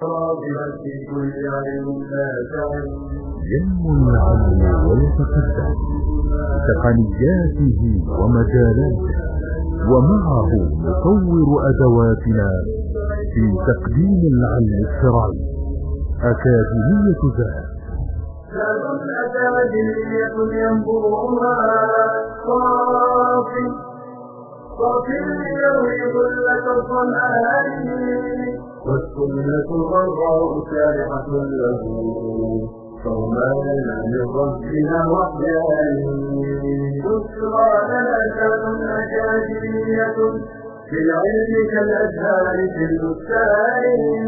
راغبا في كل علم نافع ينمو العلم ويتقدم بتقنياته ومجالاته، ومعه نطور أدواتنا في تقديم العلم الشرعي. أكاديمية ذات أكاديمية ينبوها صافي ليروي ظلة الظمآن، والسنة الغراء سارحة له صومانا من ربنا وحيان. بشرى لنا كان أكاديمية في العلم كالأزهار في البستان.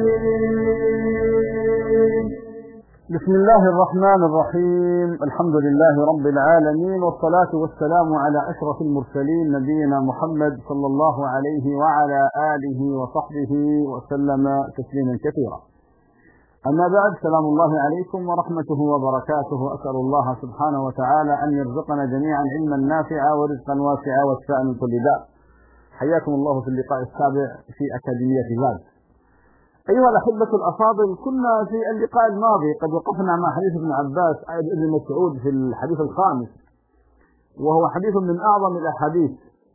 بسم الله الرحمن الرحيم. الحمد لله رب العالمين، والصلاة والسلام على أشرف المرسلين نبينا محمد صلى الله عليه وعلى آله وصحبه وسلم تسليما كثيرا. أما بعد، سلام الله عليكم ورحمته وبركاته. أسأل الله سبحانه وتعالى أن يرزقنا جميعا علما نافعا ورزقا واسعا وشفاء من كل داء. حياكم الله في اللقاء السابع في أكاديمية ذات. أيها الأحبة الأفاضل، كنا في اللقاء الماضي قد وقفنا مع حديث ابن عباس ابن مسعود في الحديث الخامس، وهو حديث من أعظم الأحاديث.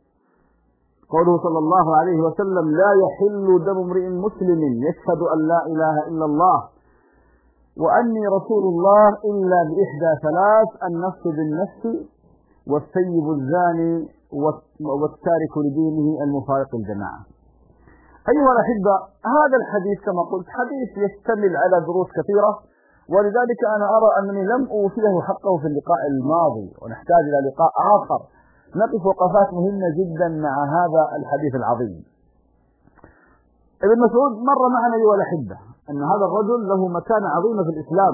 قوله صلى الله عليه وسلم: لا يحل دم امرئ مسلم يشهد أن لا إله إلا الله وأني رسول الله إلا بإحدى ثلاث: النفس بالنفس، والسيب الزاني، والتارك لدينه المفارق الجماعة. أيها الأحبة، هذا الحديث كما قلت حديث يشتمل على دروس كثيرة، ولذلك أنا أرى أنني لم أوفيه حقه في اللقاء الماضي، ونحتاج إلى لقاء آخر نقف وقفات مهمة جدا مع هذا الحديث العظيم. ابن مسعود مر معنا أيها الأحبة أن هذا الرجل له مكانة عظيمة في الإسلام،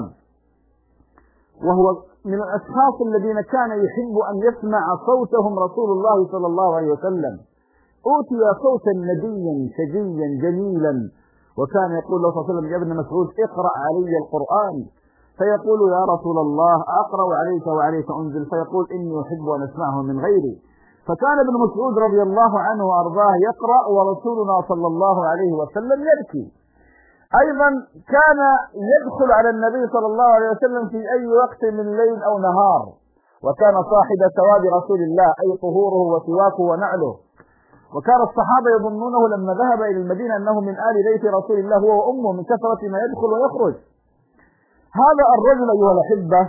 وهو من الأشخاص الذين كان يحب أن يسمع صوتهم رسول الله صلى الله عليه وسلم. أوتي صوتا نديا شجيا جميلا، وكان يقول له صلى الله عليه وسلم: يا ابن مسعود اقرأ علي القرآن، فيقول: يا رسول الله أقرأ عليك وعليك أنزل، فيقول: إني أحب أن أسمعه من غيري. فكان ابن مسعود رضي الله عنه وأرضاه يقرأ ورسولنا صلى الله عليه وسلم يبكي. أيضا كان يدخل على النبي صلى الله عليه وسلم في أي وقت من ليل أو نهار، وكان صاحب ثواب رسول الله، أي طهوره وسواكه ونعله. وكان الصحابة يظنونه لما ذهب إلى المدينة أنه من آل بيت رسول الله هو وأمه من كثرة ما يدخل ويخرج. هذا الرجل أيها الأحبة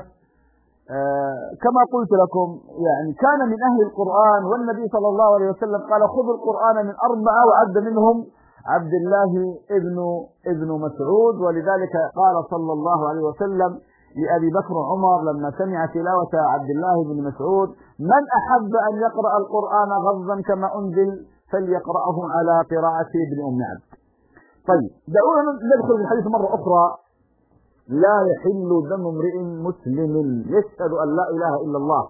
كما قلت لكم يعني كان من أهل القرآن، والنبي صلى الله عليه وسلم قال: خذوا القرآن من 4، وعد منهم عبد الله ابن مسعود. ولذلك قال صلى الله عليه وسلم لأبي بكر وعمر لما سمع تلاوة عبد الله بن مسعود: من أحب أن يقرأ القرآن غضا كما أنزل فليقرأه على قراءة ابن أم عبد. طيب، دعونا ندخل في الحديث مرة أخرى. لا يحل دم امرئ مسلم يشهد أن لا إله إلا الله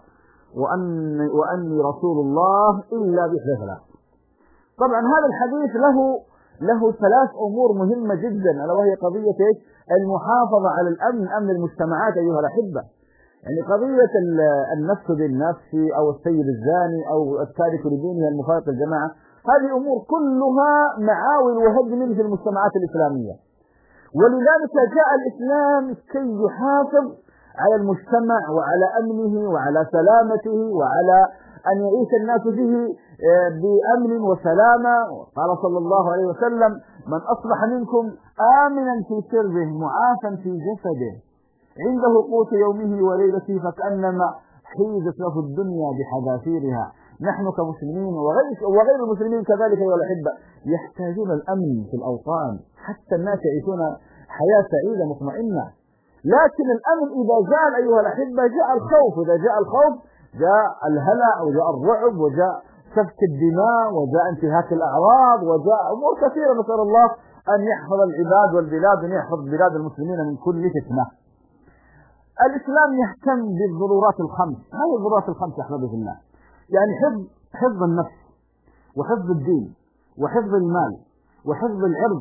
وأني رسول الله إلا بإحدى ثلاث. طبعا هذا الحديث له 3 أمور مهمة جدا، ألا وهي قضية المحافظة على الأمن، أمن المجتمعات أيها الأحبة. يعني قضية النفس بالنفس أو السيب الزاني أو التارك لدينه المفارق الجماعة، هذه أمور كلها معاول وهدم في المجتمعات الإسلامية. ولذلك جاء الإسلام كي يحافظ على المجتمع وعلى أمنه وعلى سلامته وعلى أن يعيش الناس فيه بأمن وسلامة. قال صلى الله عليه وسلم: من أصبح منكم آمنا في سربه معافا في جسده عنده قوت يومه وليلته فكأنما حيزت له الدنيا بحذافيرها. نحن كمسلمين وغير المسلمين كذلك أيها الأحبة يحتاجون الأمن في الأوطان، حتى الناس يعيشون حياة سعيدة مطمئنة. لكن الأمن إذا جاء أيها الأحبة جاء الخوف، إذا جاء الخوف جاء الهلع وجاء الرعب وجاء سفك الدماء وجاء انتهاك الأعراض وجاء أمور كثيرة. نسأل الله أن يحفظ العباد والبلاد وأن يحفظ بلاد المسلمين من كل فتنة. الإسلام يهتم بالضرورات الخمس. ما هي الضرورات الخمس يا أحبابي في الله؟ يعني حفظ النفس، وحفظ الدين، وحفظ المال، وحفظ العرض،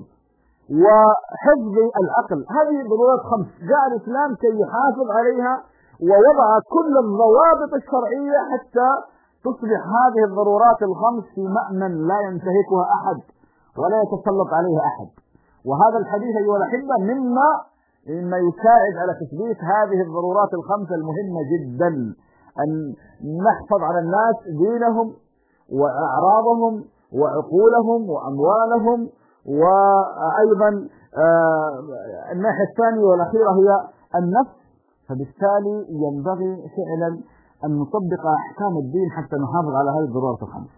وحفظ العقل. هذه ضرورات 5 جاء الإسلام كي يحافظ عليها ووضع كل الضوابط الشرعية حتى تصبح هذه الضرورات ال5 في مأمن لا ينتهكها أحد ولا يتسلط عليها أحد. وهذا الحديث أيها الأحبة مما يساعد على تثبيت هذه الضرورات الخمسة المهمة جدا، أن نحفظ على الناس دينهم وأعراضهم وعقولهم وأموالهم. وأيضا الناحية الثانية والأخيرة هي النفس، فبالتالي ينبغي فعلا أن نطبق أحكام الدين حتى نحافظ على هذه الضرورات الخمس.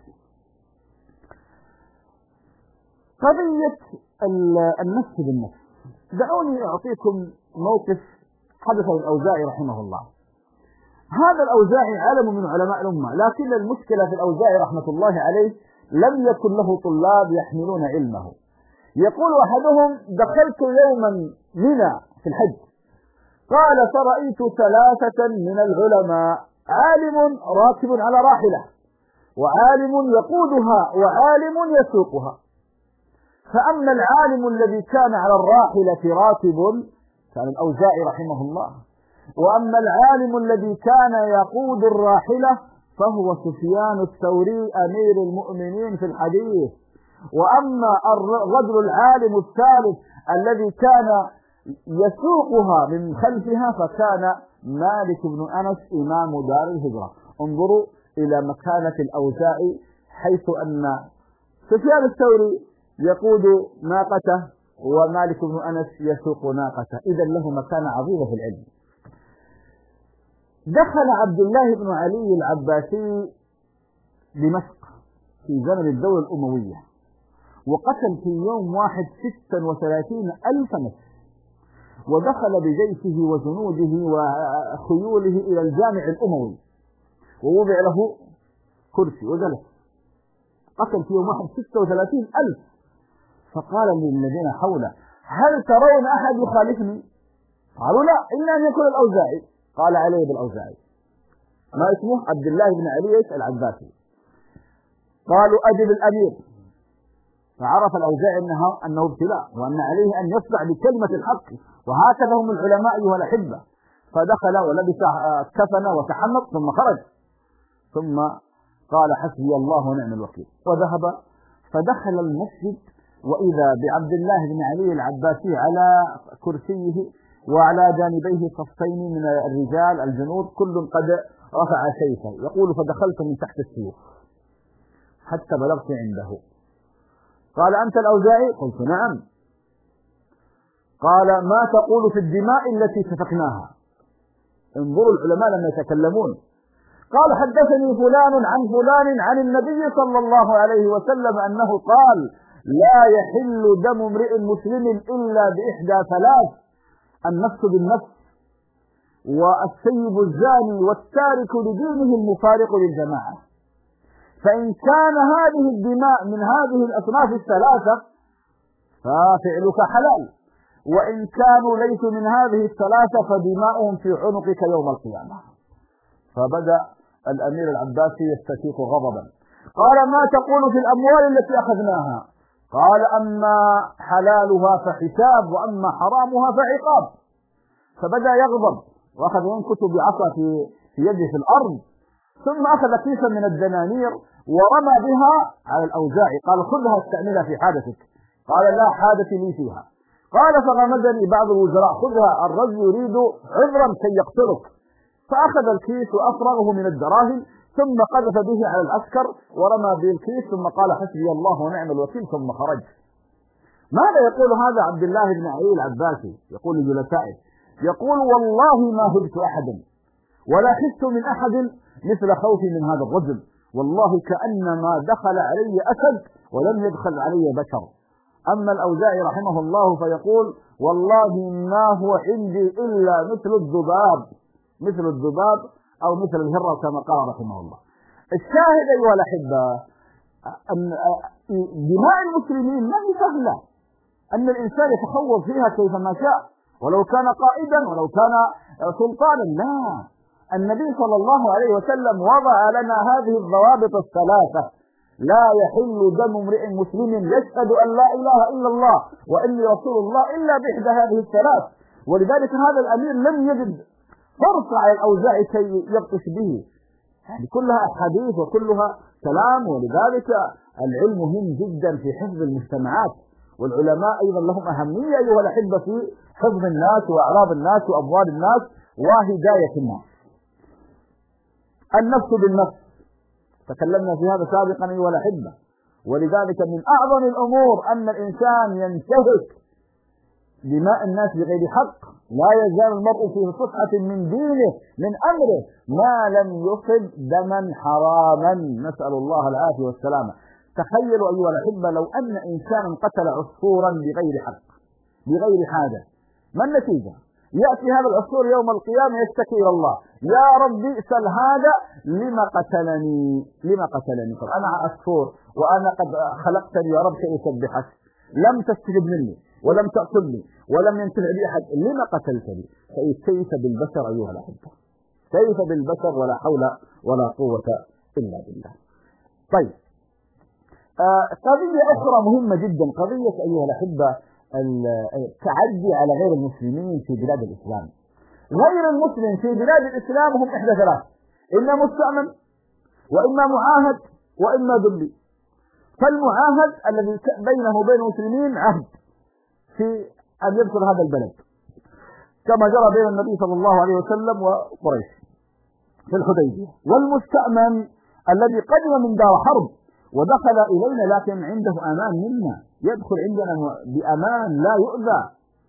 قضية النفس بالنفس، دعوني أعطيكم موقف حدث للأوزاعي رحمه الله. هذا الأوزاعي عالم من علماء الأمة، لكن المشكلة في الأوزاعي رحمة الله عليه لم يكن له طلاب يحملون علمه. يقول أحدهم: دخلت يوما منى في الحج، قال فرأيت ثلاثة من العلماء، عالم راكب على راحلة، وعالم يقودها، وعالم يسوقها. فأما العالم الذي كان على الراحلة راكب كان الأوزاعي رحمه الله، وأما العالم الذي كان يقود الراحلة فهو سفيان الثوري أمير المؤمنين في الحديث. وأما الرجل العالم الثالث الذي كان يسوقها من خلفها فكان مالك بن أنس إمام دار الهجرة. انظروا إلى مكانة الأوزاعي، حيث أن سفيان الثوري يقود ناقته ومالك بن أنس يسوق ناقته، إذا له مكانة عظيمة في العلم. دخل عبد الله بن علي العباسي دمشق في زمن الدولة الأموية، وقتل في يوم واحد 36,000 نفس، ودخل بجيشه وجنوده وخيوله إلى الجامع الأموي، ووضع له كرسي وجلس. قتل في يوم واحد 36,000. فقال للذين حوله: هل ترون أحد يخالفني؟ قالوا: لا، إلا أن يكون الأوزاعي. قال: عليه بالأوزاعي. ما اسمه؟ عبد الله بن علي العباسي. قالوا: أجب الأمير. فعرف الأوزاعي أنه ابتلاء، وأن عليه أن يصدع بكلمة الحق، وهكذا هم العلماء أيها الأحبة. فدخل ولبس كفن وتحنط ثم خرج، ثم قال: حسبي الله ونعم الوكيل، وذهب. فدخل المسجد وإذا بعبد الله بن علي العباسي على كرسيه، وعلى جانبيه صفين من الرجال الجنود، كل قد رفع سيفه. يقول: فدخلت من تحت السيوف حتى بلغت عنده. قال: أنت الأوزاعي؟ قلت: نعم. قال: ما تقول في الدماء التي سفكناها؟ انظروا العلماء لما يتكلمون. قال: حدثني فلان عن فلان عن النبي صلى الله عليه وسلم أنه قال: لا يحل دم امرئ مسلم إلا بإحدى ثلاث: النفس بالنفس، والسيب الزاني، والتارك لدينه المفارق للجماعة. فإن كان هذه الدماء من هذه الأصناف الثلاثة ففعلك حلال، وإن كانوا ليسوا من هذه الثلاثة فدماؤهم في عنقك يوم القيامة. فبدأ الأمير العباسي يستشيق غضبا. قال: ما تقول في الأموال التي أخذناها؟ قال: أما حلالها فحساب، وأما حرامها فعقاب. فبدأ يغضب، وأخذ ينكت بعصا في يده في الأرض، ثم أخذ كيسا من الدنانير ورمى بها على الأوزاعي. قال: خذها استعملها في حادثك. قال: لا حادث لي فيها. قال: فغمزني بعض الوزراء: خذها، الرجل يريد عذرا كي يقتلك. فأخذ الكيس وأفرغه من الدراهم، ثم قذف به على العسكر ورمى به الكيس، ثم قال: حسبي الله ونعم الوكيل، ثم خرج. ماذا يقول هذا عبد الله بن علي العباسي؟ يقول لجلسائه: يقول: والله ما هبت أحدا ولا خفت من أحد مثل خوفي من هذا الرجل، والله كأنما دخل علي أسد ولم يدخل علي بشر. أما الأوزاعي رحمه الله فيقول: والله ما هو عندي إلا مثل الذباب أو مثل الهرة كما قال رحمه الله. الشاهد أيها الأحبة أن دماء المسلمين ما هي سهلة، أن الإنسان يتخوض فيها كيفما شاء، ولو كان قائدا ولو كان سلطانا. لا، النبي صلى الله عليه وسلم وضع لنا هذه الضوابط الثلاثة: لا يحل دم امرئ مسلم يشهد أن لا إله إلا الله وإني رسول الله إلا بإحدى هذه الثلاث. ولذلك هذا الأمير لم يجد فرصة على الأوزاعي كي يبطش به، يعني كلها أحاديث وكلها كلام. ولذلك العلم مهم جدا في حفظ المجتمعات، والعلماء أيضا لهم أهمية أيها الأحبة في حفظ الناس وأعراض الناس وأموال الناس وهداية الناس. النفس بالنفس تكلمنا في هذا سابقا أيها الأحبة، ولذلك من أعظم الأمور أن الإنسان ينتهك دماء الناس بغير حق. لا يزال المرء في صفحة من دينه من أمره ما لم يصب دما حراما، نسأل الله العافية والسلامة. تخيلوا أيها الأحبة لو أن إنسانا قتل عصفورا بغير حق بغير حاجة، ما النتيجة؟ يأتي هذا العصفور يوم القيامة يشتكي إلى الله: يا ربي سل هذا لما قتلني؟ طب أنا عصفور وأنا قد خلقتني يا رب كي أسبحك، لم تستجب مني ولم تأكلني ولم ينتفع بي أحد، لما قتلتني؟ كيف بالبشر أيها الأحبة، كيف بالبشر؟ ولا حول ولا قوة إلا بالله. طيب، قضية أخرى مهمة جدا، قضية أيها الأحبة التعدي على غير المسلمين في بلاد الإسلام. غير المسلم في بلاد الإسلام هم إحدى ثلاث: إما مستأمن وإما معاهد وإما ذمي. فالمعاهد الذي بينه وبين المسلمين عهد في أن يدخل هذا البلد، كما جرى بين النبي صلى الله عليه وسلم وقريش في الحديبية. والمستأمن الذي قدم من دار حرب ودخل إلينا لكن عنده أمان منا، يدخل عندنا بأمان لا يؤذى.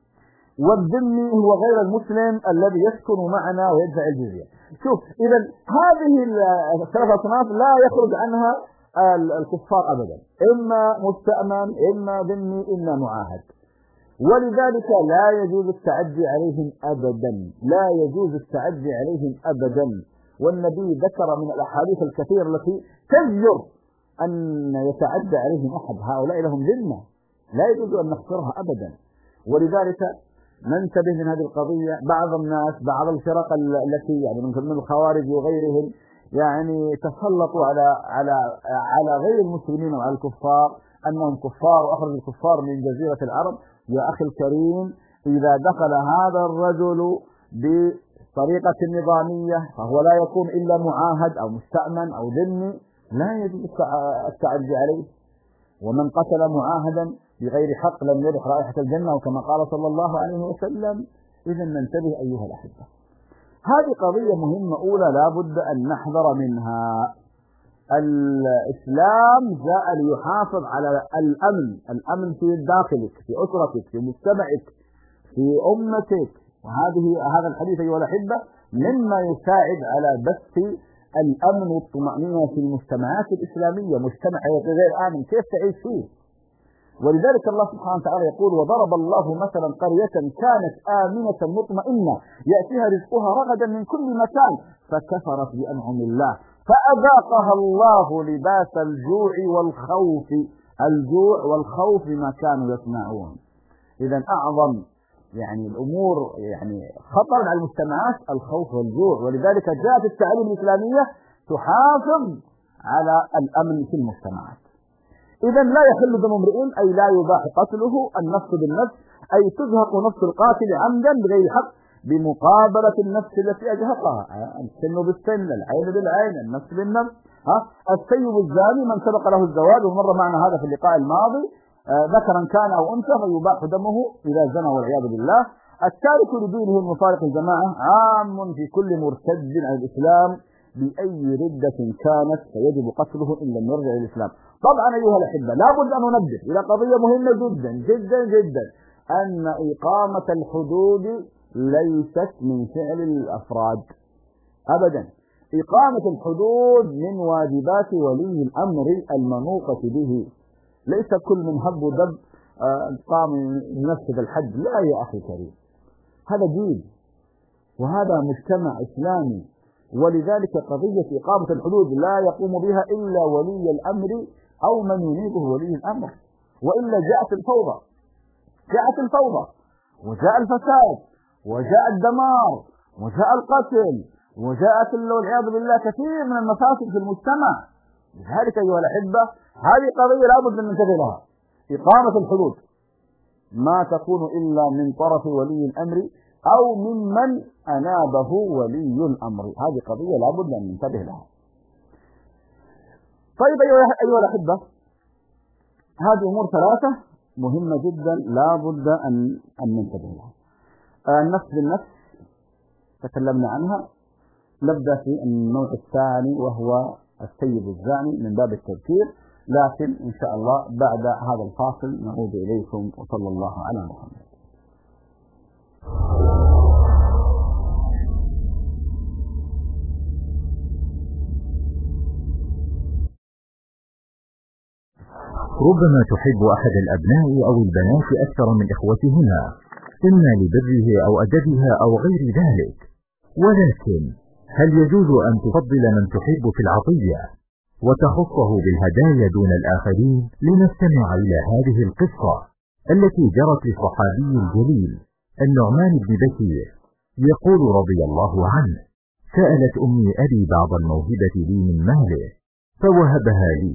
والذمي هو غير المسلم الذي يسكن معنا ويدفع الجزية. شوف، إذا هذه الثلاثة أصناف لا يخرج عنها الكفار أبدا، إما مستأمن إما ذمي إما معاهد. ولذلك لا يجوز التعدي عليهم أبدا، لا يجوز التعدي عليهم أبدا. والنبي ذكر من الأحاديث الكثيرة التي تزجر أن يتعدى عليهم أحد. هؤلاء لهم ذمة لا يجوز أن نخسرها أبدا. ولذلك ننتبه من هذه القضية. بعض الناس، بعض الفرق التي يعني من الخوارج وغيرهم يعني تسلطوا على غير المسلمين وعلى الكفار أنهم كفار وأخرج الكفار من جزيرة العرب. يا أخي الكريم، إذا دخل هذا الرجل بطريقة نظامية فهو لا يكون إلا معاهد أو مستأمن أو ذمي، لا يجب التعدي عليه. ومن قتل معاهدا بغير حق لم يرح رائحة الجنة، وكما قال صلى الله عليه وسلم. إذا ننتبه أيها الأحبة، هذه قضية مهمة أولى لا بد أن نحذر منها. الإسلام جاء ليحافظ على الأمن في داخلك، في أسرتك، في مجتمعك، في أمتك. هذا الحديث أيها الأحبة مما يساعد على بث الأمن والطمأنينة في المجتمعات الإسلامية. مجتمع غير آمن كيف تعيش فيه؟ ولذلك الله سبحانه وتعالى يقول: وضرب الله مثلا قرية كانت آمنة مطمئنة يأتيها رزقها رغدا من كل مكان فكفرت بأنعم الله فأذاقها الله لباس الجوع والخوف بما كانوا يصنعون. إذا أعظم يعني الأمور يعني خطرا على المجتمعات الخوف والجوع. ولذلك جاءت التعاليم الإسلامية تحافظ على الأمن في المجتمعات. إذا لا يحل دم امرئ، أي لا يباح قتله. النفس بالنفس، أي تزهق نفس القاتل عمدا بغير حق بمقابلة النفس التي أجهقها. السن بالسن، العين بالعين، النفس بالنفس. السيب الزاني من سبق له الزواج، ومر معنا هذا في اللقاء الماضي، ذكرا كان أو أنثى فيباح دمه إذا زنى والعياذ بالله. التارك لدينه المفارق الجماعة عام في كل مرتد عن الإسلام بأي ردة كانت، فيجب قتله إن لم يرجع إلى الإسلام. طبعا أيها الأحبة لا بد أن ننبه إلى قضية مهمة جدا جدا جدا، أن إقامة الحدود ليست من فعل الأفراد أبدا. إقامة الحدود من واجبات ولي الأمر المنوطة به. ليس كل من هب ودب قام ينفذ الحد، لا يا أخي الكريم، هذا دين وهذا مجتمع إسلامي. ولذلك قضية إقامة الحدود لا يقوم بها إلا ولي الأمر أو من يريده ولي الأمر، وإلا جاءت الفوضى وجاء الفساد وجاء الدمار وجاء القتل وجاءت والعياذ بالله كثير من المفاسد في المجتمع. لذلك أيها الأحبة هذه قضية لا بد أن ننتبه لها. إقامة الحدود ما تكون إلا من طرف ولي الأمر أو ممن أنابه ولي الأمر. هذه قضية لا بد أن ننتبه لها. طيب أيها الأحبة، هذه أمور ثلاثة مهمة جدا لا بد أن ننتبه لها. النفس بالنفس تكلمنا عنها. نبدأ في النوع الثاني وهو السيد الزاني من باب التذكير، لكن إن شاء الله بعد هذا الفاصل نعود إليكم، وصلى الله على محمد. ربما تحب أحد الأبناء أو البنات أكثر من إخوتهما، إما لبره أو أدبها أو غير ذلك، ولكن هل يجوز أن تفضل من تحب في العطية وتخصه بالهدايا دون الآخرين؟ لنستمع إلى هذه القصة التي جرت للصحابي الجليل النعمان بن بشير، يقول رضي الله عنه: سألت أمي أبي بعض الموهبة لي من ماله فوهبها لي،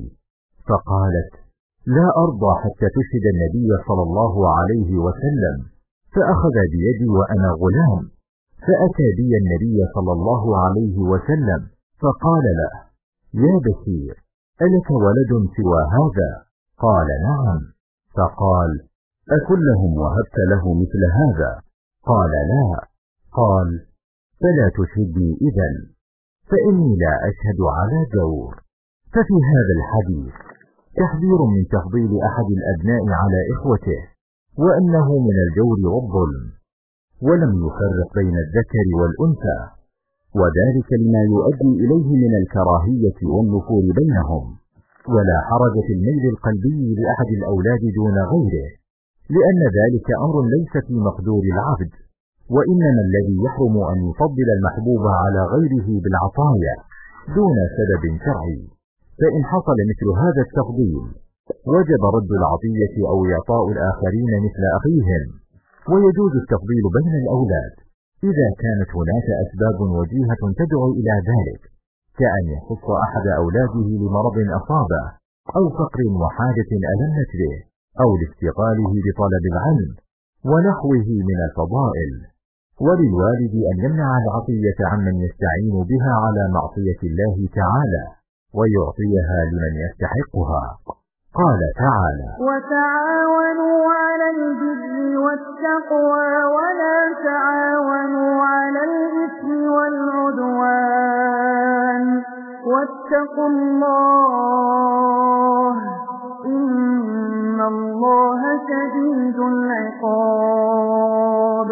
فقالت: لا أرضى حتى تشهد النبي صلى الله عليه وسلم، فأخذ بيدي وأنا غلام، فأتى بي النبي صلى الله عليه وسلم فقال له: يا بشير، ألك ولد سوى هذا؟ قال: نعم. فقال: أكلهم وهبت له مثل هذا؟ قال: لا. قال: فلا تشهدني إذن، فإني لا أشهد على جور. ففي هذا الحديث تحذير من تفضيل أحد الأبناء على إخوته، وأنه من الجور والظلم، ولم يفرق بين الذكر والأنثى، وذلك لما يؤدي إليه من الكراهية والنفور بينهم. ولا حرج في الميل القلبي لأحد الأولاد دون غيره، لأن ذلك أمر ليس في مقدور العبد، وإنما الذي يحرم أن يفضل المحبوب على غيره بالعطايا دون سبب شرعي. فإن حصل مثل هذا التفضيل وجب رد العطية أو إعطاء الآخرين مثل أخيهم. ويجوز التفضيل بين الأولاد إذا كانت هناك أسباب وجيهة تدعو إلى ذلك، كأن يخص أحد أولاده لمرض أصابه، أو فقر وحاجة ألمت به، أو لاشتغاله بطلب العلم ونحوه من الفضائل. وللوالد أن يمنع العطية عمن يستعين بها على معصية الله تعالى، ويعطيها لمن يستحقها. قال تعالى: وتعاونوا على البر والتقوى ولا تعاونوا على الإثم والعدوان واتقوا الله إن الله شديد العقاب.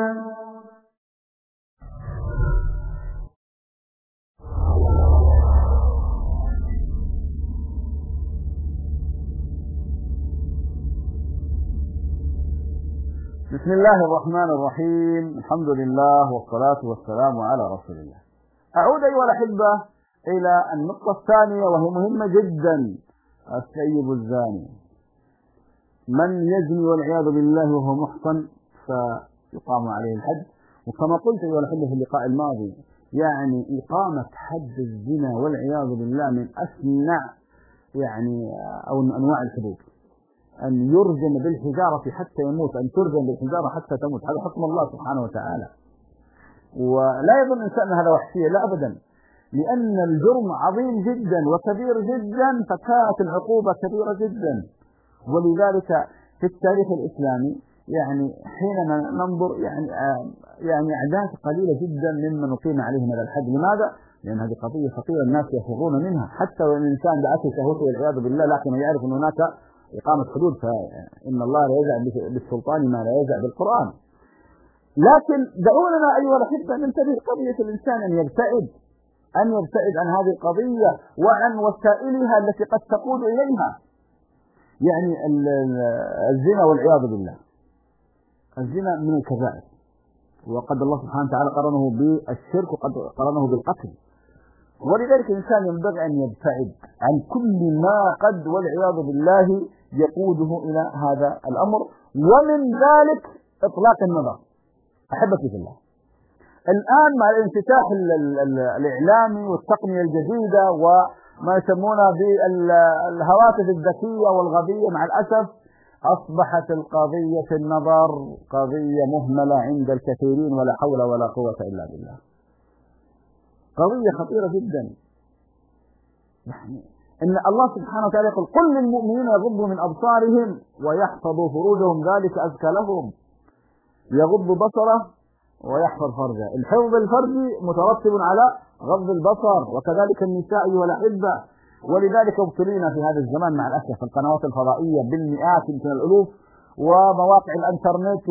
بسم الله الرحمن الرحيم. الحمد لله والصلاة والسلام على رسول الله. أعود أيها الأحبة إلى النقطة الثانية وهي مهمة جدا: السيب الزاني. من يزني والعياذ بالله وهو محصن فيقام عليه الحد. وكما قلت أيها الأحبة في اللقاء الماضي، يعني إقامة حد الزنا والعياذ بالله من أشنع أو أنواع الحدود. أن يرجم بالحجارة حتى يموت، أن ترجم بالحجارة حتى تموت، هذا حكم الله سبحانه وتعالى. ولا يظن الإنسان هذا وحشية، لا أبدا، لأن الجرم عظيم جدا وكبير جدا، فكانت العقوبة كبيرة جدا. ولذلك في التاريخ الإسلامي حينما ننظر أعداد قليلة جدا ممن أقيم عليهم هذا الحد. لماذا؟ لأن هذه قضية خطيرة الناس يفرون منها، حتى وإن الإنسان بأكل شهوته والعياذ بالله، لكن يعرف أن هناك إقامة حدود، فإن الله لا يزع بالسلطان ما لا يزع بالقرآن. لكن دعونا أيها الأحبة ننتبه قضية الإنسان أن يبتعد عن هذه القضية وعن وسائلها التي قد تقود إليها. الزنا والعياذ بالله، الزنا من الكبائر، وقد الله سبحانه وتعالى قرنه بالشرك وقد قرنه بالقتل. ولذلك الإنسان ينبغي أن يبتعد عن كل ما قد والعياذ بالله يقوده إلى هذا الأمر، ومن ذلك إطلاق النظر. أحبتي في الله، الآن مع الانفتاح الإعلامي والتقنية الجديدة وما يسمونها بالهواتف الذكية والغبية، مع الأسف أصبحت القضية النظر قضية مهملة عند الكثيرين، ولا حول ولا قوة إلا بالله. قضية خطيرة جدا. إن الله سبحانه وتعالى يقول قل للمؤمنين يغضوا من أبصارهم ويحفظوا فروجهم ذلك أزكى لهم. يغض بصره ويحفظ فرجه. الحفظ الفرجي مترتب على غض البصر، وكذلك النساء أيها الأحبة. ولذلك ابتلينا في هذا الزمان مع الأسف القنوات الفضائية بالمئات يمكن الألوف، ومواقع الانترنت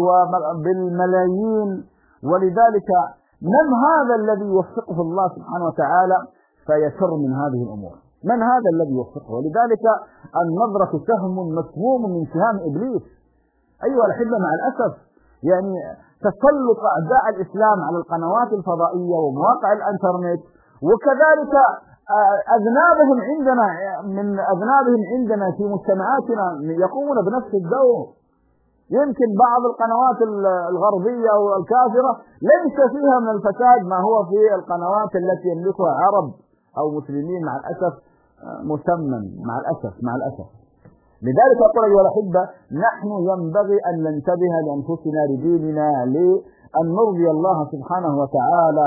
وبالملايين. ولذلك من هذا الذي يوفقه الله سبحانه وتعالى فيشر من هذه الأمور؟ من هذا الذي يوفقه؟ ولذلك النظرة سهم مسموم من سهام إبليس أيها الأحبة. مع الأسف يعني تسلط أعداء الإسلام على القنوات الفضائية ومواقع الانترنت، وكذلك أذنابهم عندنا من أذنابهم عندنا في مجتمعاتنا يقومون بنفس الدور. يمكن بعض القنوات الغربية والكافرة ليس فيها من الفساد ما هو في القنوات التي يملكها عرب أو مسلمين مع الأسف مسمى مع الأسف. لذلك أقول أيها الأحبة نحن ينبغي أن ننتبه لأنفسنا لديننا لأن نرضي الله سبحانه وتعالى.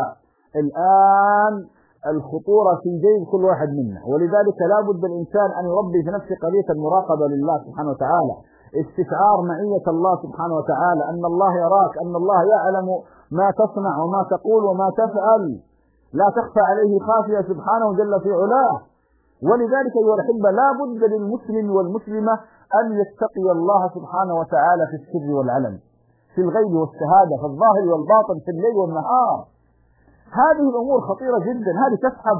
الآن الخطورة في جيب كل واحد منا، ولذلك لا بد الإنسان أن يربي في نفسه قضية المراقبة لله سبحانه وتعالى، استشعار معية الله سبحانه وتعالى، أن الله يراك، أن الله يعلم ما تصنع وما تقول وما تفعل، لا تخفى عليه خافية سبحانه جل في علاه. ولذلك أيها الأحبة لا بد للمسلم والمسلمة أن يتقي الله سبحانه وتعالى في السر والعلن، في الغيب والشهادة، في الظاهر والباطن، في الليل والنهار. هذه الأمور خطيرة جدا، هذه تسحب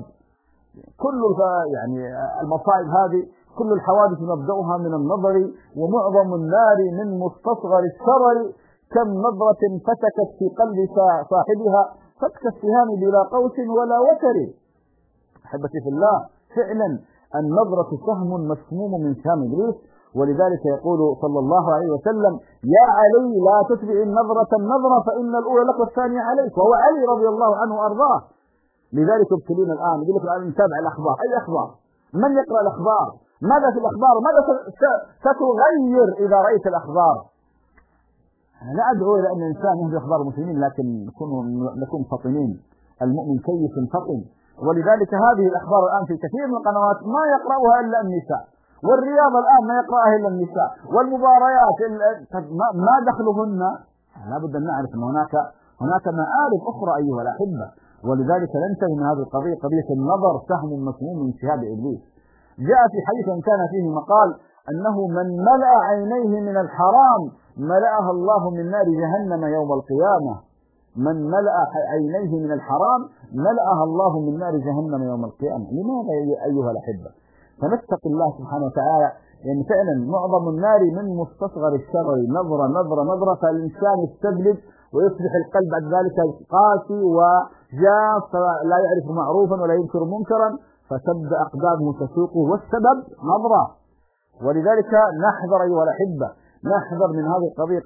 كل يعني المصائب، هذه كل الحوادث نبدأها من النظر، ومعظم النار من مستصغر الشرر. كم نظرة فتكت في قلب صاحبها فتك السهام بلا قوس ولا وتر. أحبتي في الله، فعلا النظرة سهم مسموم من سهام إبليس. ولذلك يقول صلى الله عليه وسلم يا علي لا تتبع النظرة فإن الأولى لك والثانية عليك، وهو علي رضي الله عنه وأرضاه. لذلك ابتلينا الآن يقول لك الآن نتابع الأخبار. أي أخبار؟ من يقرأ الأخبار؟ ماذا في الأخبار؟ ماذا ستغير إذا رأيت الأخبار؟ أنا لا أدعو إلى أن الإنسان يهدي أخبار المسلمين، لكن نكون فطنين. المؤمن كيف فطن. ولذلك هذه الأخبار الآن في كثير من القنوات ما يقرأها إلا النساء، والرياضة الآن ما يقرأها إلا النساء، والمباريات ما دخلهن. لا بد أن نعرف أن هناك معارف أخرى أيها الأحبة. ولذلك ننتهي من هذه القضية، قضية النظر سهم مسموم من شهاب إبليس. جاء في حديث كان فيه مقال أنه من ملأ عينيه من الحرام ملأها الله من نار جهنم يوم القيامة. من ملأ عينيه من الحرام ملأها الله من نار جهنم يوم القيامة. لماذا أيها الأحبة؟ فنتقي الله سبحانه وتعالى. يعني فعلا معظم النار من مستصغر الشر، نظرة فالإنسان يستبلد ويصبح القلب بعد ذلك قاسي وجاف، لا يعرف معروفا ولا ينكر منكرا، فتبدأ أقدامه تسوقه، والسبب نظرة. ولذلك نحذر أيها الأحبة، نحذر من هذه القضية،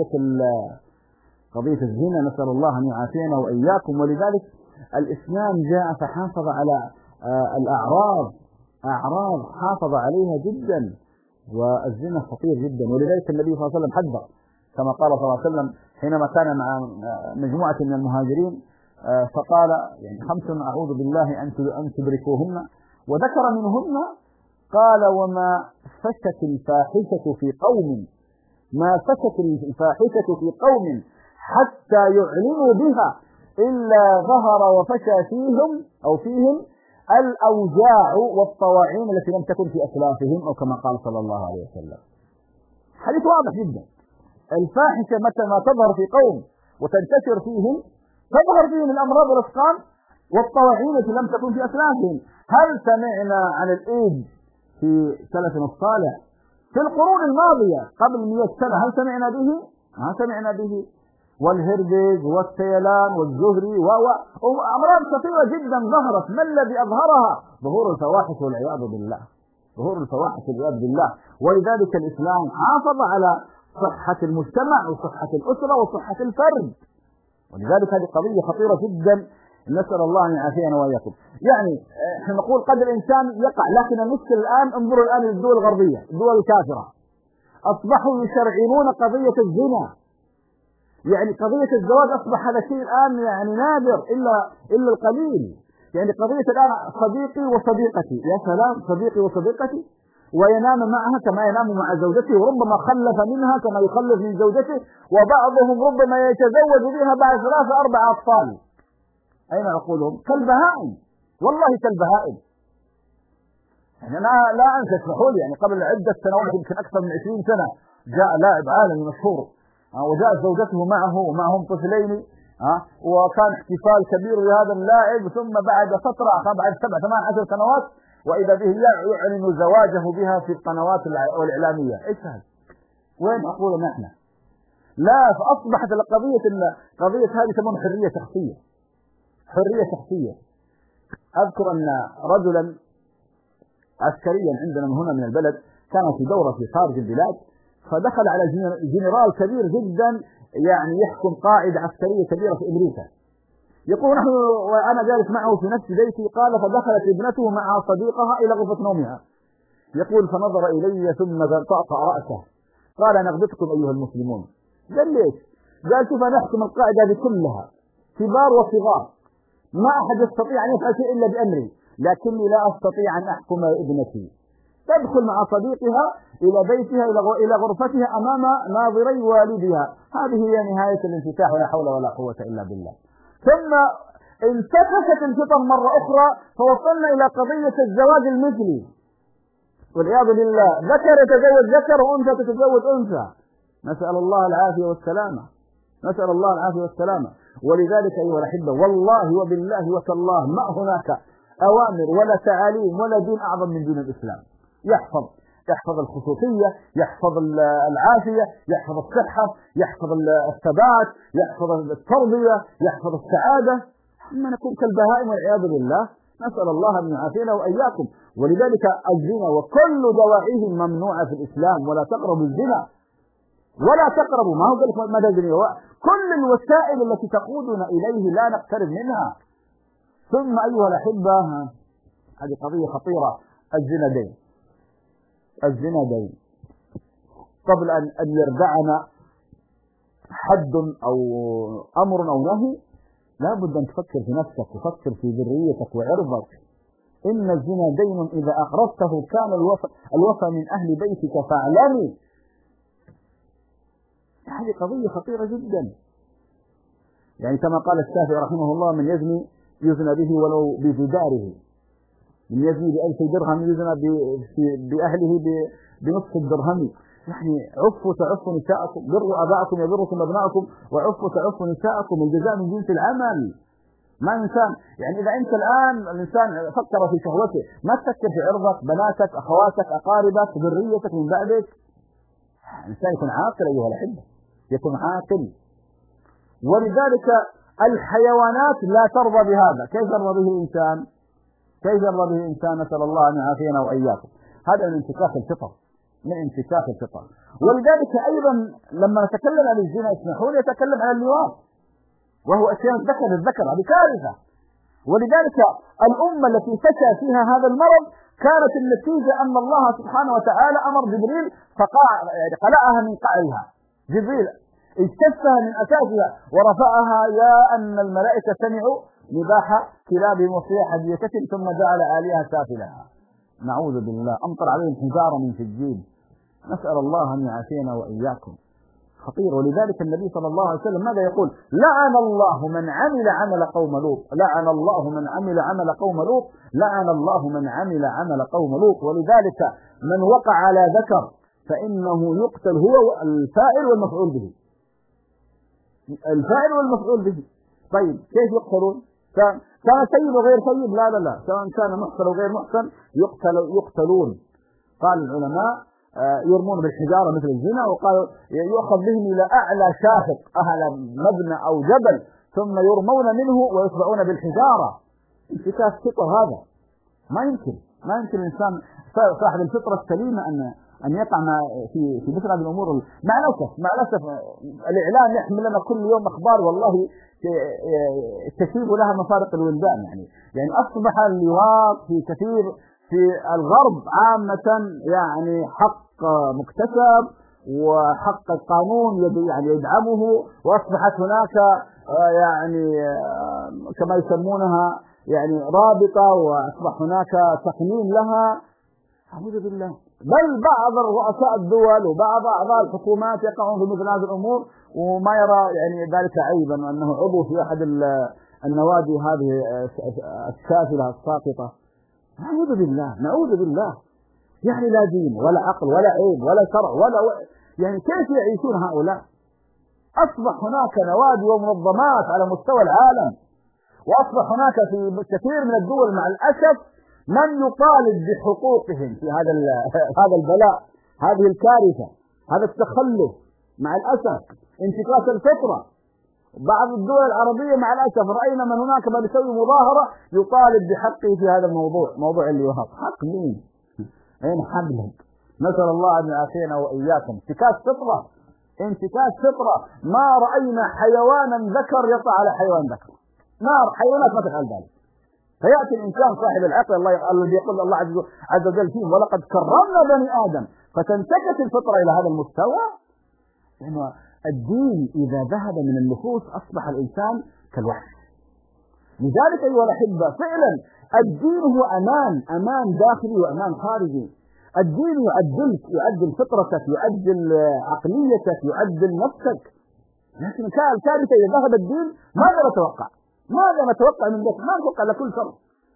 قضية الزنا، نسأل الله أن يعافينا وإياكم. ولذلك الإسلام جاء فحافظ على الأعراض، حافظ عليها جدا، والزنا خطير جدا. ولذلك النبي صلى الله عليه وسلم حذر، كما قال صلى الله عليه وسلم حينما كان مع مجموعة من المهاجرين فقال يعني 5 أعوذ بالله أن تدركوهن، وذكر منهن قال وما فشت الفاحشة في قوم، ما فشت الفاحشة في قوم حتى يعلنوا بها إلا ظهر وفشى فيهم الأوجاع والطواعين التي لم تكن في أسلافهم، أو كما قال صلى الله عليه وسلم. حديث واضح جدا. الفاحشة متى ما تظهر في قوم وتنتشر فيهم تظهر فيهم الأمراض والأسقام والطواعين التي لم تكن في أسلافهم. هل سمعنا عن الإيدز في سلفنا الصالح في القرون الماضية قبل 100 سنة؟ هل سمعنا به؟ ما سمعنا به. والهربز والسيلان والزهري وأمراض كثيرة جدا ظهرت. ما الذي أظهرها؟ ظهور الفواحش والعياذ بالله، ولذلك الإسلام حافظ على صحة المجتمع وصحة الأسرة وصحة الفرد. ولذلك هذه قضية خطيرة جدا، نسأل الله أن يعافينا وإياكم. يعني احنا نقول قد الإنسان يقع، لكن المشكلة الآن انظروا الآن للدول الغربية، الدول الكافرة أصبحوا يشرعنون قضية الزنا. يعني قضية الزواج أصبح هذا شيء الآن يعني نادر إلا القليل. يعني قضية الآن صديقي وصديقتي، يا سلام، صديقي وصديقتي، وينام معها كما ينام مع زوجته، وربما خلف منها كما يخلف من زوجته، وبعضهم ربما يتزوج بها بعد 3 4 أطفال. أين عقولهم؟ كالبهائم، والله كالبهائم. يعني أنا لا أنسى، اسمحوا لي، يعني قبل عدة سنوات يمكن أكثر من 20 سنة جاء لاعب عالمي مشهور وجاءت زوجته معه ومعهم طفلين، وكان احتفال كبير لهذا اللاعب، ثم بعد فترة بعد 7 8 10 سنوات وإذا به يعلن زواجه بها في القنوات الإعلامية. إيش هذا؟ وين عقولنا نحن؟ لا، فأصبحت قضية هذه تسمون حرية شخصية. حرية شخصية. أذكر أن رجلا عسكريا عندنا من هنا من البلد كان في دورة في خارج البلاد، فدخل على جنرال كبير جدا يعني يحكم قاعدة عسكرية كبيرة في أمريكا. يقول نحن وأنا جالس معه في نفس بيتي، قال فدخلت ابنته مع صديقها إلى غرفة نومها. يقول فنظر إلي ثم طأطأ رأسه، قال نغبطكم أيها المسلمون. قال ليش؟ قال سوف نحكم القاعدة هذه كلها، كبار وصغار، ما أحد يستطيع أن يفعل شيء إلا بأمري، لكني لا أستطيع أن أحكم ابنتي. تدخل مع صديقها إلى بيتها إلى غرفتها أمام ناظري والدها. هذه هي نهاية الانفتاح، ولا حول ولا قوة إلا بالله. ثم انتفخت الفطر مرة أخرى، فوصلنا إلى قضية الزواج المثلي والعياذ بالله، ذكر يتزوج ذكر وأنثى تتزوج أنثى. نسأل الله العافية والسلامة، نسأل الله العافية والسلامة. ولذلك أيها الأحبة، والله وبالله وتالله ما هناك أوامر ولا تعاليم ولا دين أعظم من دين الإسلام. يحفظ الخصوصية، يحفظ العافية، يحفظ الصحة، يحفظ الثبات، يحفظ التربية، يحفظ السعادة. أما نكون كالبهائم والعياذ بالله، نسأل الله أن يعافينا وإياكم. ولذلك الزنا وكل دواعيه ممنوعة في الإسلام. ولا تقربوا الزنا، ولا تقربوا، ما هو قال لك ما تزني، كل الوسائل التي تقودنا إليه لا نقترب منها. ثم أيها الأحبة، هذه قضية خطيرة، الزنا دين. الزنا دين. قبل أن يردعنا حد أو أمر أو نهي، لا بد أن تفكر في نفسك وتفكر في ذريتك وعرضك. إن الزنا دين إذا أقرضته كان الوفى من أهل بيتك فاعلمي. هذه قضية خطيرة جدا. يعني كما قال الشافعي رحمه الله: من يزنى به ولو بجداره، من يزني ب1000 درهم يزنى بأهله بنصف الدرهم. يعني عفوا تعفوا نساءكم، بروا أباءكم يبركم أبناءكم، وعفوا تعفوا نساءكم، الجزاء من جنس العمل. ما إنسان يعني إذا أنت الآن الإنسان فكر في شهوته، ما تفكر في عرضك، بناتك، أخواتك، أقاربك، ذريتك من بعدك. الإنسان يكون عاقل أيها الأحبة، يكون عاقل. ولذلك الحيوانات لا ترضى بهذا. كيف يرضى به الإنسان؟ كيف يرضى به الإنسان؟ نسأل الله أن يعافينا وإياكم. هذا من انتكاك الفطر، من انتكاك الفطر. ولذلك أيضا لما نتكلم عن الزنا اسمحوا لي أتكلم عن اللواط، وهو أشياء الذكر، هذه كارثة. ولذلك الأمة التي فشى فيها هذا المرض كانت النتيجة أن الله سبحانه وتعالى أمر جبريل قلعها من قعرها. جبريل اجتثها من أساسها ورفعها، يا أن الملائكة سمعوا نباح كلابهم وصياح ديكتهم ثم جعل عاليها سافلها. نعوذ بالله، أمطر عليهم حجارة من سجيل. نسأل الله أن يعافينا وإياكم. خطير. ولذلك النبي صلى الله عليه وسلم ماذا يقول؟ لعن الله من عمل عمل قوم لوط، لعن الله من عمل عمل قوم لوط، لعن الله من عمل عمل قوم لوط. ولذلك من وقع على ذكر فإنه يقتل، هو الفاعل والمفعول به، الفاعل والمفعول به. طيب كيف يقتلون؟ كان سيد وغير سيد؟ لا لا لا، سواء كان محسن وغير محسن يقتلون. قال العلماء يرمون بالحجارة مثل الزنا، وقالوا يؤخذ بهم إلى أعلى شاهق أهل مبنى أو جبل ثم يرمون منه ويصبعون بالحجارة. انتكاك فطر هذا، ما يمكن الإنسان صاحب الفطرة السليمة أن يقع في مثل هذه الأمور. مع الأسف الإعلام يحمل لنا كل يوم أخبار والله تشيب لها مفارق الولدان. يعني أصبح اللواط في كثير في الغرب عامة يعني حق مكتسب وحق القانون يعني يدعمه، وأصبحت هناك يعني كما يسمونها يعني رابطة وأصبح هناك تقنين لها. أعوذ بالله. بل بعض رؤساء الدول وبعض أعضاء الحكومات يقعون في مثل هذه الأمور وما يرى يعني ذلك عيبا، وأنه عضو في أحد النوادي هذه السافلة الساقطة. أعوذ بالله، نعوذ بالله. يعني لا دين ولا عقل ولا عيب ولا شرع يعني كيف يعيشون هؤلاء؟ أصبح هناك نوادي ومنظمات على مستوى العالم، وأصبح هناك في كثير من الدول مع الأسف من يطالب بحقوقهم في هذا البلاء، هذه الكارثة، هذا التخلف مع الأسف، انتكاس الفطرة. بعض الدول العربية مع الأسف رأينا من هناك من يسوي مظاهرة يطالب بحقه في هذا الموضوع، موضوع اللواط. حق مين؟ أين حقهم؟ نسأل الله أن يعافينا وإياكم. انتكاس فطرة. ما رأينا حيوانا ذكر يطلع على حيوان ذكر، حيوانات ما تفعل ذلك. فيأتي الإنسان صاحب العقل الذي يقول الله عز وجل فيه ولقد كرمنا بني آدم، فتنتكس الفطرة إلى هذا المستوى. لأن الدين إذا ذهب من النفوس أصبح الإنسان كالوحش. لذلك أيها الأحبة فعلا الدين هو أمان داخلي وأمان خارجي. الدين يعدل فطرتك، يعدل عقليتك، يعدل نفسك. لكن الكارثة إذا ذهب الدين ماذا نتوقع من ذلك؟ ما نتوقع لكل شر.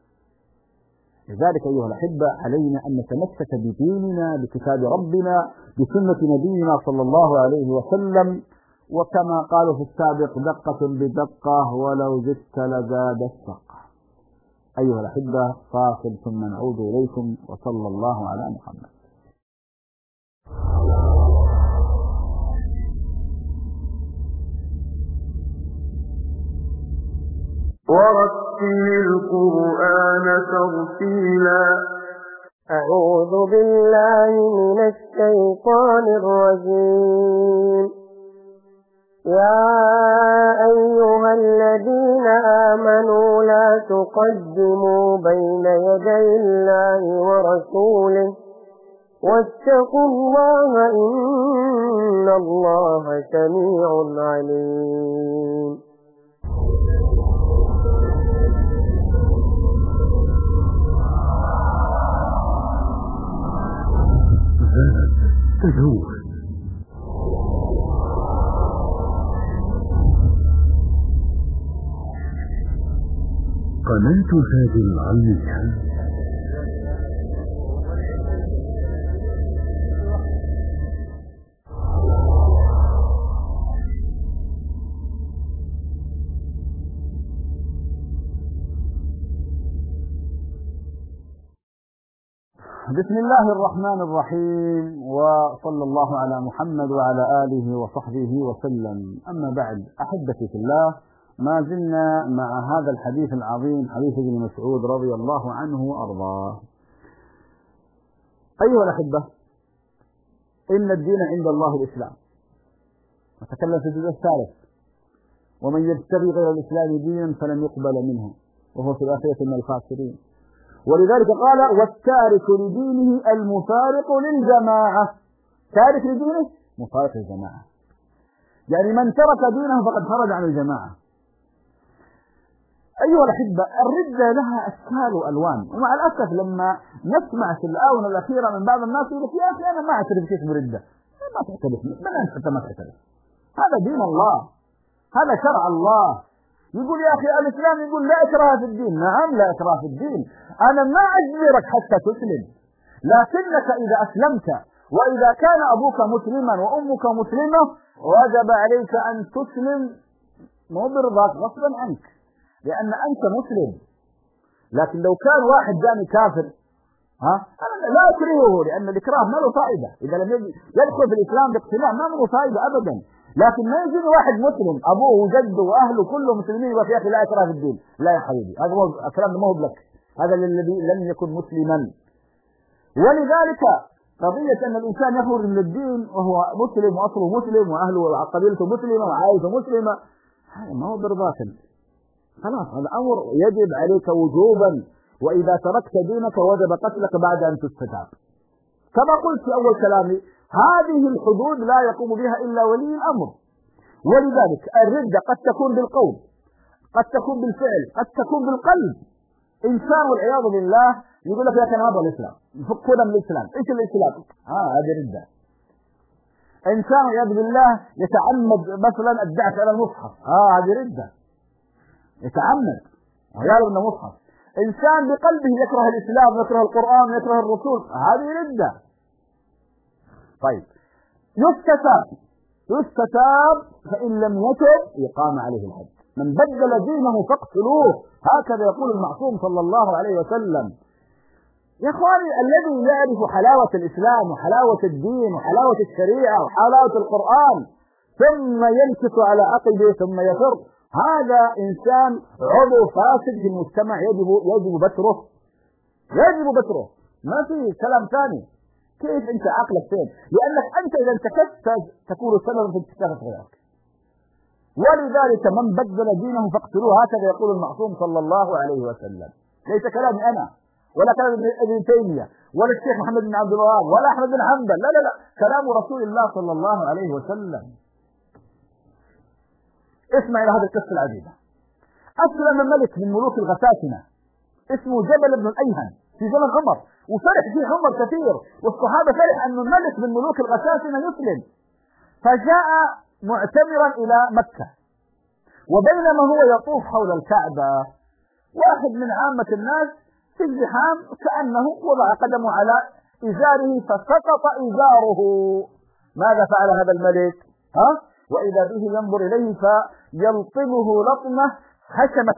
لذلك أيها الأحبة علينا أن نتمسك بديننا، بكتاب ربنا، بسنة نبينا صلى الله عليه وسلم. وكما قالوا في السابق دقة بدقة ولو زدت لزاد الشقة. أيها الأحبة فاصل ثم نعود إليكم، وصلى الله على محمد. ورتل القرآن ترتيلا. أعوذ بالله من الشيطان الرجيم. يا أيها الذين آمنوا لا تقدموا بين يدي الله ورسوله واتقوا الله إن الله سميع عليم. تزود قناة هذه العلمية. بسم الله الرحمن الرحيم، وصلى الله على محمد وعلى آله وصحبه وسلم. أما بعد، أحبتي في الله، ما زلنا مع هذا الحديث العظيم، حديث ابن مسعود رضي الله عنه وأرضاه. أيها الأحبة، إن الدين عند الله الإسلام. نتكلم في الجزء الثالث: ومن يبتغي غير الإسلام دينا فلن يقبل منه وهو في الآخرة من الخاسرين. ولذلك قال: والتارك لدينه المفارق للجماعة. تارك لدينه مفارق للجماعة، يعني من ترك دينه فقد خرج عن الجماعة. أيها الأحبة، الردة لها أشكال وألوان، ومع الأسف لما نسمع في الآونة الأخيرة من بعض الناس يقول يا أخي أنا ما أعترف كيف بردة. ما تعترف، من أنت حتى ما تعترف؟ هذا دين الله، هذا شرع الله. يقول يا أخي الإسلام يقول لا إكراه في الدين. نعم، لا إكراه في الدين. أنا ما أجبرك حتى تسلم، لكنك إذا أسلمت وإذا كان أبوك مسلما وأمك مسلمة وجب عليك أن تسلم، مو برضاك، غصبا عنك، لأن أنت مسلم. لكن لو كان واحد جاني كافر، أنا لا أكرهه، لأن الإكراه ما له فائدة. إذا لم يدخل في الإسلام باقتناع ما له فائدة أبدا. لكن ما يجي واحد مسلم أبوه وجده وأهله كله مسلمين وفي أخي لا إكراه في الدين. لا يا حبيبي، هذا الكلام ما هو بلك، هذا للذي لم يكن مسلما. ولذلك قضية أن الإنسان يخرج من الدين وهو مسلم وأصله مسلم وأهله وقبيلته مسلمة وعائلته مسلمة، هذا ما هو برضاك. خلاص، هذا أمر يجب عليك وجوبا. وإذا تركت دينك وجب قتلك بعد أن تستتاب. كما قلت في أول كلامي، هذه الحدود لا يقوم بها إلا ولي الأمر. ولذلك الردة قد تكون بالقول، قد تكون بالفعل، قد تكون بالقلب. إنسان والعياذ بالله يقول لك يا أخي أنا أبغى الإسلام، فكونا من الإسلام، إيش الإسلام؟ هذه ردة. إنسان والعياذ بالله يتعمد مثلا الدعس على المصحف، هذه ردة، يتعمد ويعلم أنه مصحف. إنسان بقلبه يكره الإسلام ويكره القرآن ويكره الرسول، هذه ردة. طيب يستتاب فإن لم يتب يقام عليه الحد. من بدل دينه فاقتلوه، هكذا يقول المعصوم صلى الله عليه وسلم. يا اخواني، الذي يعرف حلاوة الإسلام وحلاوة الدين وحلاوة الشريعة وحلاوة القرآن ثم ينكس على عقبه ثم يفر، هذا إنسان عضو فاسد في المجتمع، يجب بتره، يجب بتره، ما في كلام ثاني. كيف انت عقلك فين؟ لانك انت اذا انتكست تكون سببا في انتكاسة غيرك. ولذلك من بدل دينه فاقتلوه، هكذا يقول المعصوم صلى الله عليه وسلم. ليس كلامي انا ولا كلام ابن تيمية ولا الشيخ محمد بن عبد الوهاب ولا احمد بن حنبل، لا لا لا، كلام رسول الله صلى الله عليه وسلم. اسمع الى هذه القصة العجيبة. اسلم ملك من ملوك الغساسنة اسمه جبل بن الايهم في زمن عمر، وفرح فيه عمر كثير، والصحابة فرح أن الملك من ملوك الغساسنة يسلم. فجاء معتمرا إلى مكة، وبينما هو يطوف حول الكعبة واحد من عامة الناس في الزحام كأنه وضع قدمه على إزاره فسقط إزاره. ماذا فعل هذا الملك؟ وإذا به ينظر إليه فيلطمه لطمة هشمت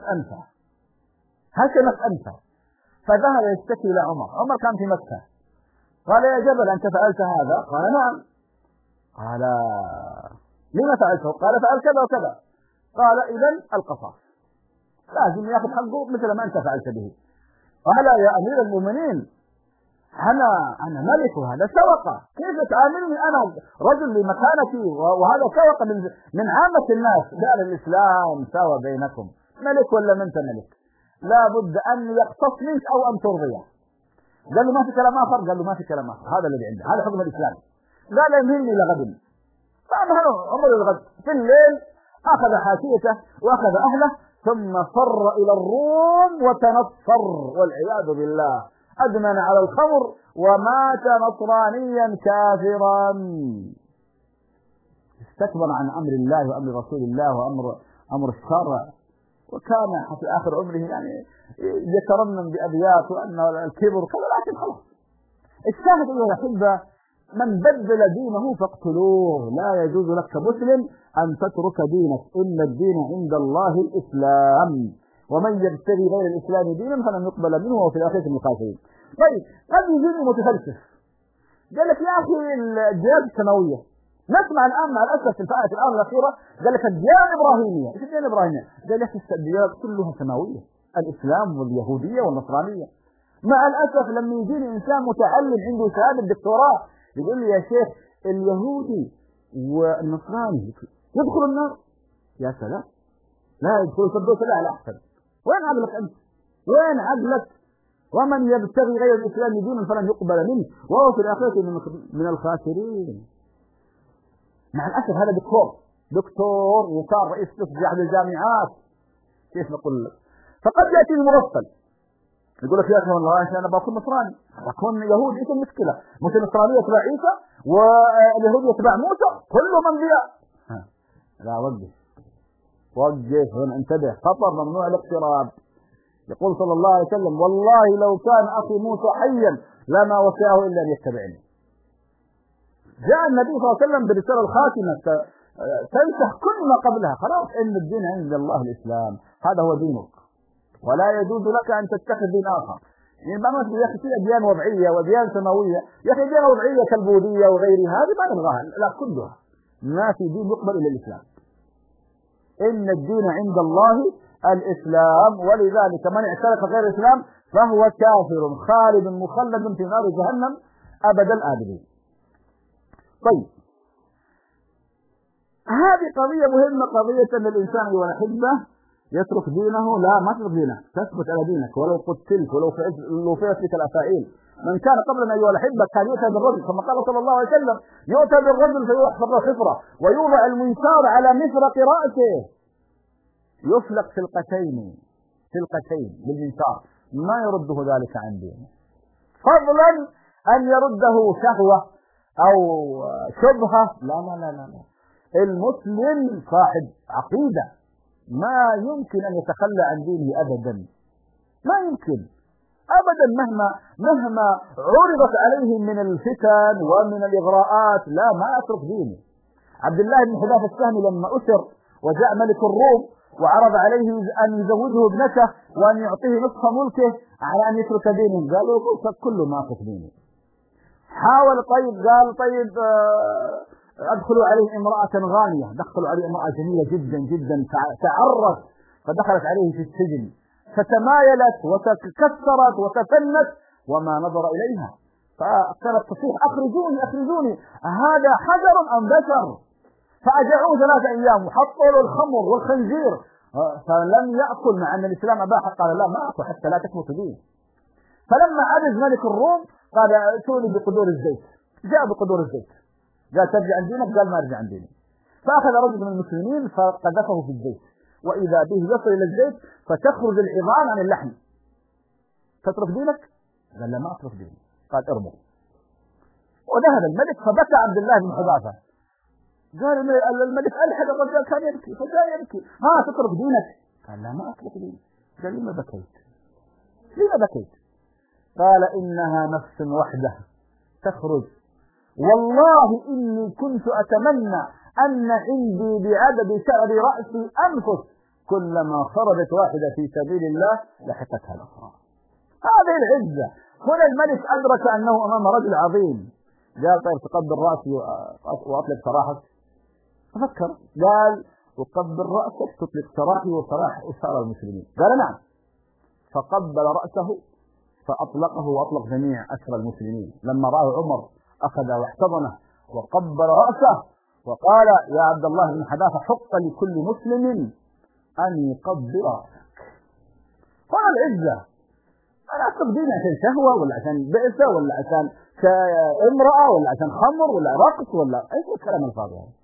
أنفه. فذهب يشتكي إلى عمر كان في مكة، قال يا جبل أنت فعلت هذا؟ قال نعم. قال لما فعلته؟ قال فعل كذا وكذا. قال إذن القصاص، لازم يأخذ حقه مثل ما أنت فعلت به. قال يا أمير المؤمنين أنا ملك وهذا سرقة، كيف تعاملني أنا رجل لمكانتي وهذا سرقة من عامة الناس؟ قال الإسلام ساوى بينكم، ملك ولا ما أنت ملك، لا بد أن يقتص منك أو أن ترضيه. قال له ما في كلام آخر؟ قال له ما في كلام آخر، هذا الذي عنده، هذا حكم الإسلام. لا يمهلني إلى غد. فأمهله عمر الغد، في الليل أخذ حاشيته وأخذ أهله ثم فر إلى الروم وتنصر والعياذ بالله، أدمن على الخمر ومات نصرانيا كافرا. استكبر عن أمر الله وأمر رسول الله وأمر الشرع، وكان في آخر عمره يعني يترنم بأبيات وأن الكبر كذا، لكن خلاص. الشاهد أيها الأحبة، من بدل دينه فاقتلوه. لا يجوز لك كمسلم أن تترك دينك، إن الدين عند الله الإسلام، ومن يبتغي غير الإسلام دينا فلن يقبل منه وفي الآخرة من الخاسرين. طيب قد يجيني متفلسف قال لك يا أخي الديانة السماوية، نسمع الآن مع الأسف في الفئة الآن الأخيرة قال لك الديانة الإبراهيمية. إيش الديانة الإبراهيمية؟ قال لك الديانات كلها سماوية، الإسلام واليهودية والنصرانية. مع الأسف لما يجيني إنسان متعلم عنده شهادة دكتوراه يقول لي يا شيخ اليهودي والنصراني يدخل النار. يا سلام، لا يدخل الفردوس، لا أحسن. وين عقلك أنت؟ وين عقلك؟ ومن يبتغي غير الإسلام دينا فلن يقبل منه وهو في الآخرة من الخاسرين. مع الأسف هذا دكتور وكان رئيس قسم أحد الجامعات، كيف نقول لك؟ فقد يأتي المغفل يقول لك يا أخي والله أنا بكون نصراني، بكون يهودي، إيش المشكلة؟ مش النصرانية تبع عيسى واليهودية تبع موسى، كلهم أنبياء. لا وقف هنا، انتبه، خطر، ممنوع الاقتراب. يقول صلى الله عليه وسلم والله لو كان أخي موسى حيا لما وسعه إلا أن يتبعني. جاء النبي صلى الله عليه وسلم بالرسالة الخاتمة تنسخ كل ما قبلها، خلاص إن الدين عند الله الإسلام، هذا هو دينك، ولا يجوز لك أن تتخذ دين آخر. يعني ما مثل يا أخي في أديان وضعية وديان سماوية، يا أخي ديان وضعية كالبوذية وغيرها هذه ما نبغاها، لا كلها ما في دين يقبل إلا الإسلام. إن الدين عند الله الإسلام، ولذلك من اعترف غير الإسلام فهو كافر خالد مخلد في نار جهنم أبد الآبدين. طيب هذه قضية مهمة، قضية أن الإنسان والأحبة يترك دينه. لا ما تترك دينك، تثبت على دينك ولو قتلت ولو فعلت لك الأفاعيل. من كان قبلنا أيها الأحبة كان يؤتى بالرجل كما قال صلى الله عليه وسلم، يؤتى بالرجل فيحفر له حفرة ويوضع المنشار على مفرق رأسه يفلق فلقتين بالمنشار ما يرده ذلك عن دينه، فضلا أن يرده شهوة أو شبهة. لا لا لا لا، المسلم صاحب عقيدة ما يمكن أن يتخلى عن دينه أبدا، ما يمكن أبدا، مهما عرضت عليه من الفتن ومن الإغراءات، لا، ما أترك ديني. عبد الله بن حذافة السهمي لما أسر وجاء ملك الروم وعرض عليه أن يزوجه ابنته وأن يعطيه نصف ملكه على أن يترك دينه، قالوا كل ما أترك ديني. حاول قال طيب أدخلوا عليه امرأة غانية، دخلوا عليه امرأة جميلة جدا جدا تعرت، فدخلت عليه في السجن، فتمايلت وتكسرت وتفنت وما نظر إليها، فكانت تصيح أخرجوني أخرجوني، هذا حجر أم بشر؟ فأجعوه 3 أيام وحطوا له الخمر والخنزير، فلم يأكل، مع أن الإسلام أباح، قال لا ما أكل حتى لا تكمت دين. فلما عجز ملك الروم قال ائتوني بقدور الزيت، جاء بقدور الزيت، قال ترجع عن دينك؟ قال ما أرجع عن ديني. فأخذ رجل من المسلمين فقذفه في الزيت، وإذا به يصل إلى الزيت فتخرج العظام عن اللحم. تترك دينك؟ قال لا ما أترك ديني. قال ارموا. وذهب الملك فبكى عبد الله بن حذافة، قال الملك ألحق الرجال كان يبكي، فجاء يبكي، ها تترك دينك؟ قال لا ما أترك ديني. قال لما بكيت؟ لما بكيت؟ قال إنها نفس وحدة تخرج، والله إني كنت أتمنى أن عندي بعدد شعر رأسي أنفس، كلما خرجت واحدة في سبيل الله لحقتها الأخرى. هذه العزة. هنا الملك أدرك أنه أمام رجل عظيم، قال طيب تقبل رأسي وأطلق سراحك؟ ففكر قال أقبل رأسك تطلق سراحي وسراح أسرى المسلمين؟ قال نعم. فقبل رأسه فأطلقه وأطلق جميع أسرى المسلمين. لما رأى عمر أخذ واحتضنه وقبل رأسه وقال يا عبد الله بن حذافة حق لكل مسلم أن يقبل رأسك. هنا العزة. أنا أترك ديني عشان شهوة ولا عشان بئسة ولا عشان امرأة ولا عشان خمر ولا رقص ولا أي كلام الفاضي هذا.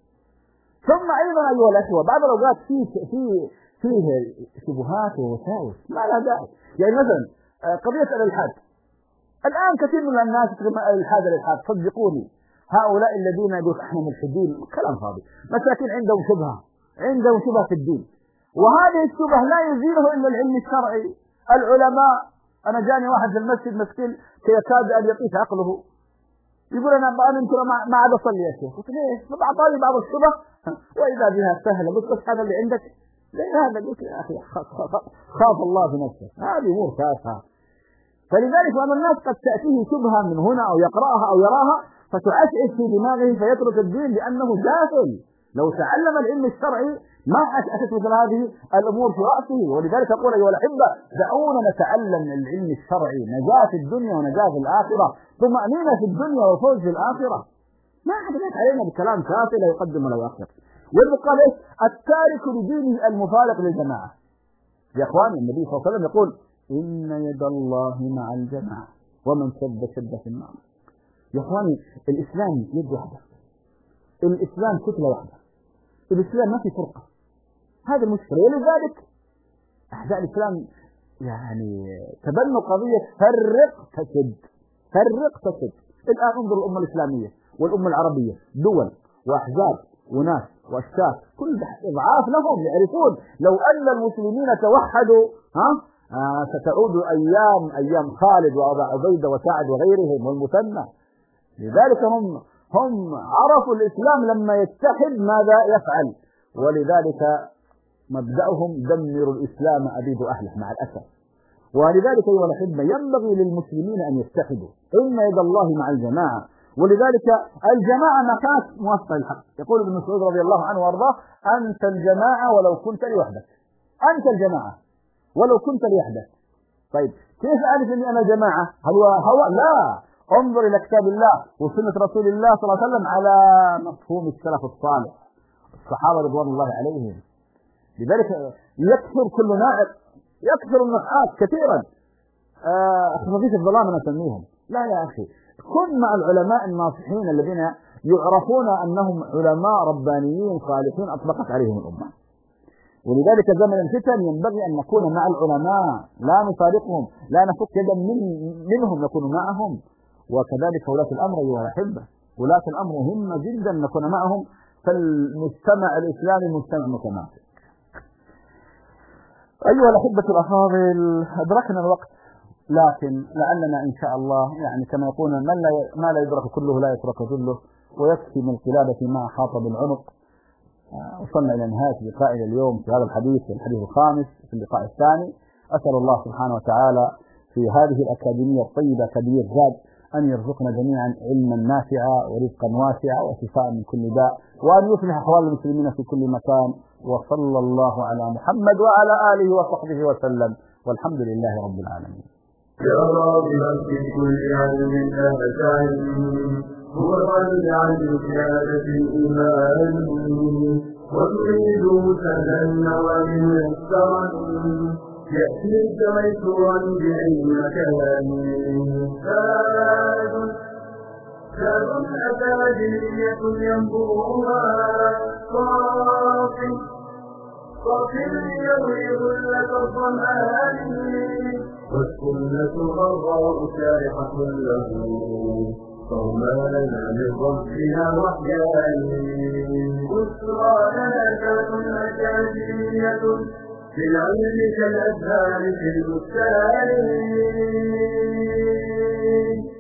ثم أيضا أيها الأخوة بعض الأوقات فيه شبهات ووساوس ما لها داعي. يعني مثلا قضية الإلحاد، الآن كثير من الناس يتكلمون الإلحاد، صدقوني هؤلاء الذين يقولون احنا ملحدين كلام فاضي، مساكين عندهم شبهة في الدين، وهذه الشبهة لا يزيله إلا العلم الشرعي. العلماء، أنا جاني واحد في المسجد مسكين يكاد أن يقيس عقله، يقول أنا يمكن ما عاد أصلي يا شيخ. قلت ليه؟ فأعطاني بعض الشبه وإذا بها سهلة، بس هذا اللي عندك ليه هذا؟ قلت يا أخي خاف الله في نفسه، هذه أمور تافهة. فلذلك بعض الناس قد تأتيه شبهة من هنا أو يقرأها أو يراها فتعشعش في دماغه فيترك الدين لأنه جاهل. لو تعلم العلم الشرعي ما أتت مثل هذه الأمور في رأسه. ولذلك أقول أيها الأحبة دعونا نتعلم العلم الشرعي، نجاة في الدنيا ونجاة في الآخرة، طمأنينة في الدنيا وفوز في الآخرة. ما حدثت علينا بكلام كافي لا يقدم ولا يؤخر. ويبقى ليش التارك لدينه المفارق للجماعة. يا إخواني النبي صلى الله عليه وسلم يقول إن يد الله مع الجماعة ومن شد في النار. يا إخواني الإسلام يد واحدة، الإسلام كتلة واحدة، الإسلام ما في فرقة. هذا المشكلة. ولذلك أحزاب الإسلام يعني تبنوا قضية فرق تسد. الآن انظر الأمة الإسلامية والأمة العربية، دول وأحزاب وناس وأشتات كل إضعاف لهم، يعرفون لو أن المسلمين توحدوا ستعود أيام خالد وأبا عبيدة وسعد وغيرهم والمثنى. لذلك هم عرفوا الإسلام لما يتحد ماذا يفعل، ولذلك مبدأهم دمروا الإسلام أبيد أهله مع الأسف. ولذلك أيها الأحبة ينبغي للمسلمين أن يتحدوا، إن يد الله مع الجماعة. ولذلك الجماعة ما كانت موافقة للحق. يقول ابن مسعود رضي الله عنه وارضاه أنت الجماعة ولو كنت لوحدك، أنت الجماعة ولو كنت لوحدك. طيب كيف أعرف أني أنا جماعة؟ هل هو لا، انظر إلى كتاب الله وسنة رسول الله صلى الله عليه وسلم على مفهوم السلف الصالح الصحابة رضوان الله عليهم. لذلك يكثر كل نائب، يكثر النحاة كثيرا، خفافيش الظلام أنا أسميهم. لا يا أخي، كن مع العلماء الناصحين الذين يعرفون أنهم علماء ربانيين صالحين أطلقت عليهم الأمة. ولذلك زمن الفتن ينبغي أن نكون مع العلماء لا نفارقهم، لا نفك يدا منهم، نكون معهم. وكذلك ولاة الأمر أيها الأحبة، ولاة الأمر مهمة جدا نكون معهم، فالمجتمع الإسلامي مجتمع متماسك. أيها الأحبة الأفاضل، أدركنا الوقت، لكن لعلنا إن شاء الله يعني كما يقول ما لا يدرك كله لا يترك كله، ويكفي من القلادة ما أحاط بالعنق. وصلنا إلى نهاية لقائنا اليوم في هذا الحديث الخامس في اللقاء الثاني. أسأل الله سبحانه وتعالى في هذه الأكاديمية الطيبة كبير زاد أن يرزقنا جميعا علما نافعا ورزقا واسعا وشفاء من كل داء، وأن يصلح أحوال المسلمين في كل مكان. وصلى الله على محمد وعلى آله وصحبه وسلم، والحمد لله رب العالمين. يا راغبا في كل علم نافع هو الرد عن زيادة الإيمان، وتريد سهلا وميسرا يأتيك ميسورا بعلم كلام. زاد أكاديمية ينبوها صافي يغيظ لك الظمآن، والسنة غراء شارحة له فهما لنا من ربنا وحيان. بشرى لنا ذات أكاديمية في العلم كالأزهار في البستان.